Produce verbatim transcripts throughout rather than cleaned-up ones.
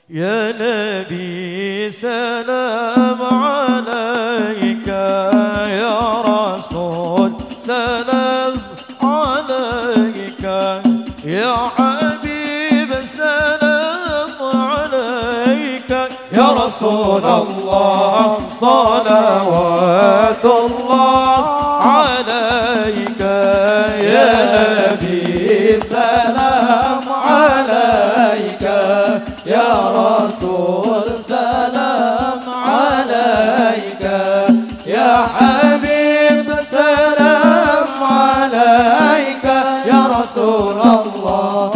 يا نبي سلام عليك، يا رسول سلام عليك، يا حبيب سلام عليك، يا رسول الله صلوات الله عليك. يا نبي سلام عليك، يا رسول سلام عليك، يا حبيب سلام عليك، يا رسول الله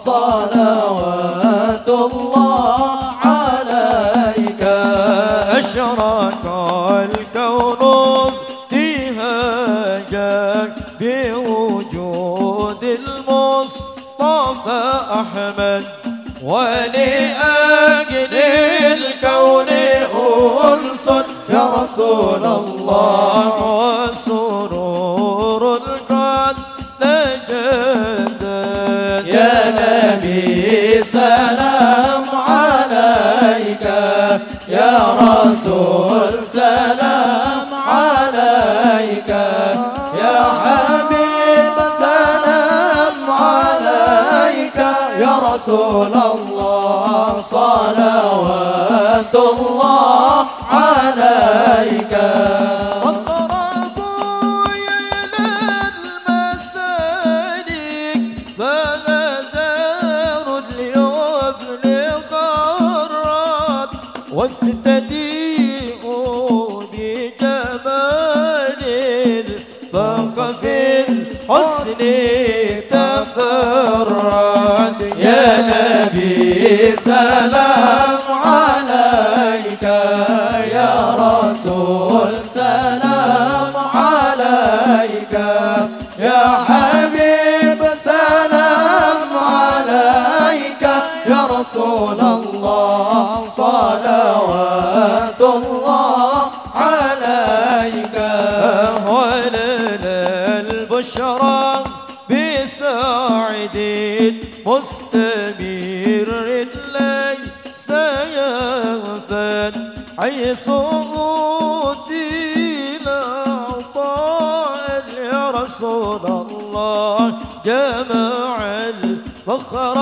صلوات الله عليك. أشرق الكون ابتهاجك بوجود المصطفى أحمد، ولأجل الكون أنس يا رسول الله، وسرور القلب تجدد. يا نبي سلام عليك، يا رسول سلام عليك، يا حبيب سلام عليك، يا رسول الله صلوات الله عليك. اضربوا يا المسالك فغزار اليوم لغرات، واستديئوا بجمال فوق في الحسن تفرد. يا نبي سلام عليك، يا رسول سلام عليك، يا حبيب سلام عليك، يا رسول الله صلوات الله عليك. ولنا البشرى بساعد مستمر ليس يغفل، حيث أوتينا عطاء يا رسول الله جمع الفخر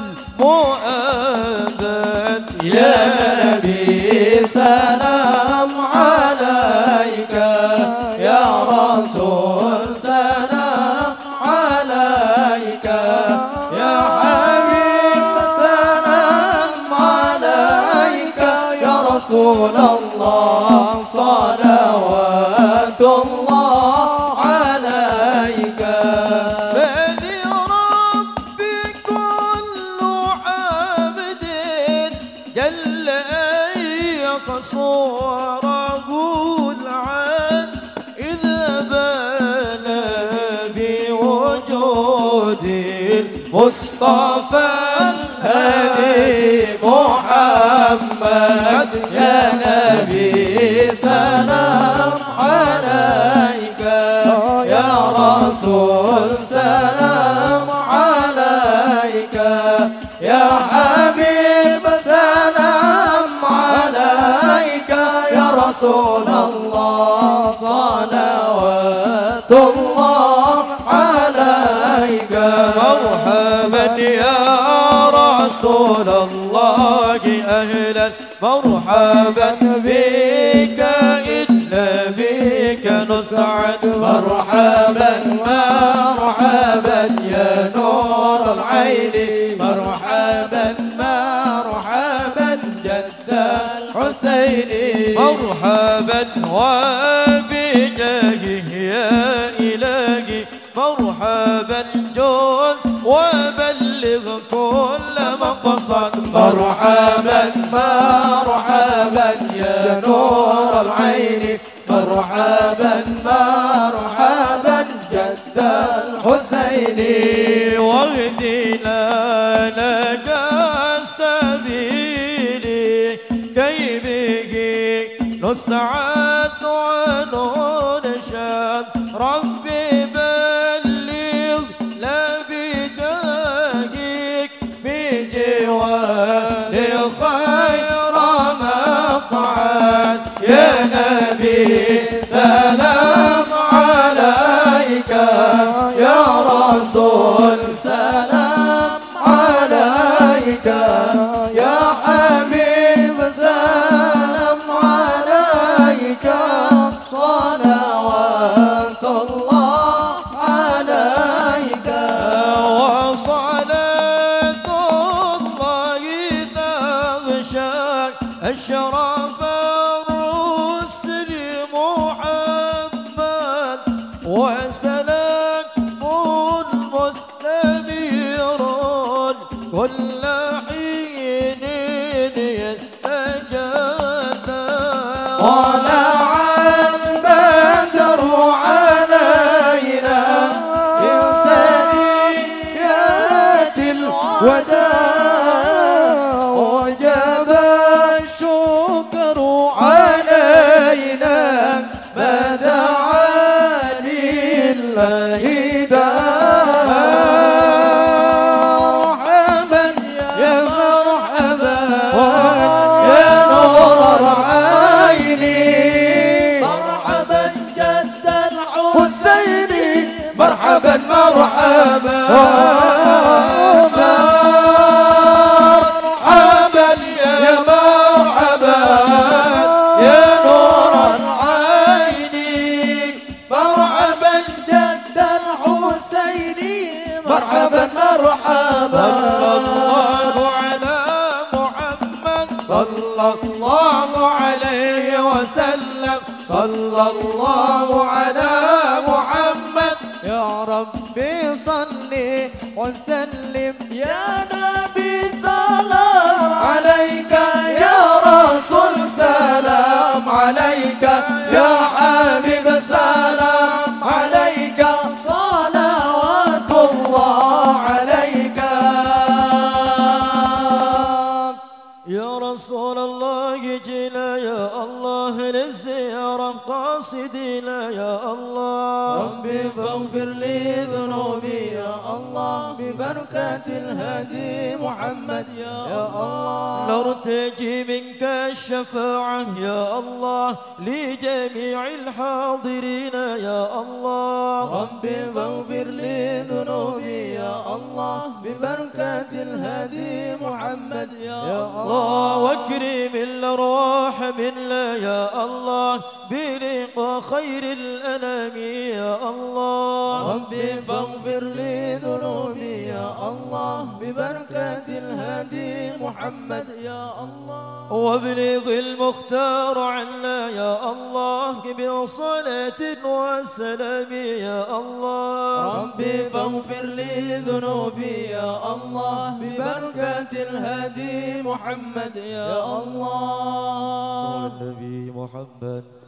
المؤبد. يا نبي سلام عليك، يا رسول سلام عليك، يا حبيب سلام عليك، يا رسول الله صلوات الله عليك. فلرب كل عبد جل أن يقصره العين، إذا بان بوجود المصطفى الهادي محمد. يا نبي سلام عليك، يا رسول سلام عليك، يا حبيب سلام عليك، يا رسول الله صلوات الله عليك. مرحبا يا رسول الله أهلا مرحبا بك، إن بك نسعد. مرحبا مرحبا يا نور العين، مرحبا مرحبا جد الحسين. مرحبا وبجاهه يا إلهي، مرحبا جود وبلغ كل مقصد. مرحبا مرحبا يا نور العين، مرحبا مرحبا جد الحسين. واهدنا لك السبيل كي به نسعد وننشد. ربي بلغ لا بجاهك بجوار خير أشرف الرسل محمد وسلام مستمر كل حين يتجدد طلع البدر علينا في ثنيات الوداع وجب الشكر علينا ما دعا لله مرحبا يا مرحبا يا نور العين مرحبا جد الحسين مرحبا مرحبا مرحبا يا مرحبا يا نور العين مرحبا جد الحسين مرحبا مرحبا صلى الله عليه وسلم صلى الله على محمد يا ربي صل وسلم يا نبي سلام عليك يا رسول سلام عليك يا حبيب سلام عليك صلوات الله عليك يا رسول الله جينا يا الله للزيارة قاصدنا يا الله ربي فاغفر لي ذنوبي يا الله ببركة الهدي محمد يا الله نرتجي منك الشفاعة يا الله لجميع الحاضرين يا الله ربي فاغفر لي ذنوبي يا الله ببركة الهدي محمد يا الله واكرم الأرواح منا يا الله بلقاء خير الأنام يا الله ربي فاغفر لي ذنوبي يا الله ببركة الهدي محمد يا الله وابلغ المختار عنا يا الله بصلاة وسلام يا الله ربي فاغفر لي ذنوبي يا الله ببركة الهدي محمد يا الله صلى النبي محمد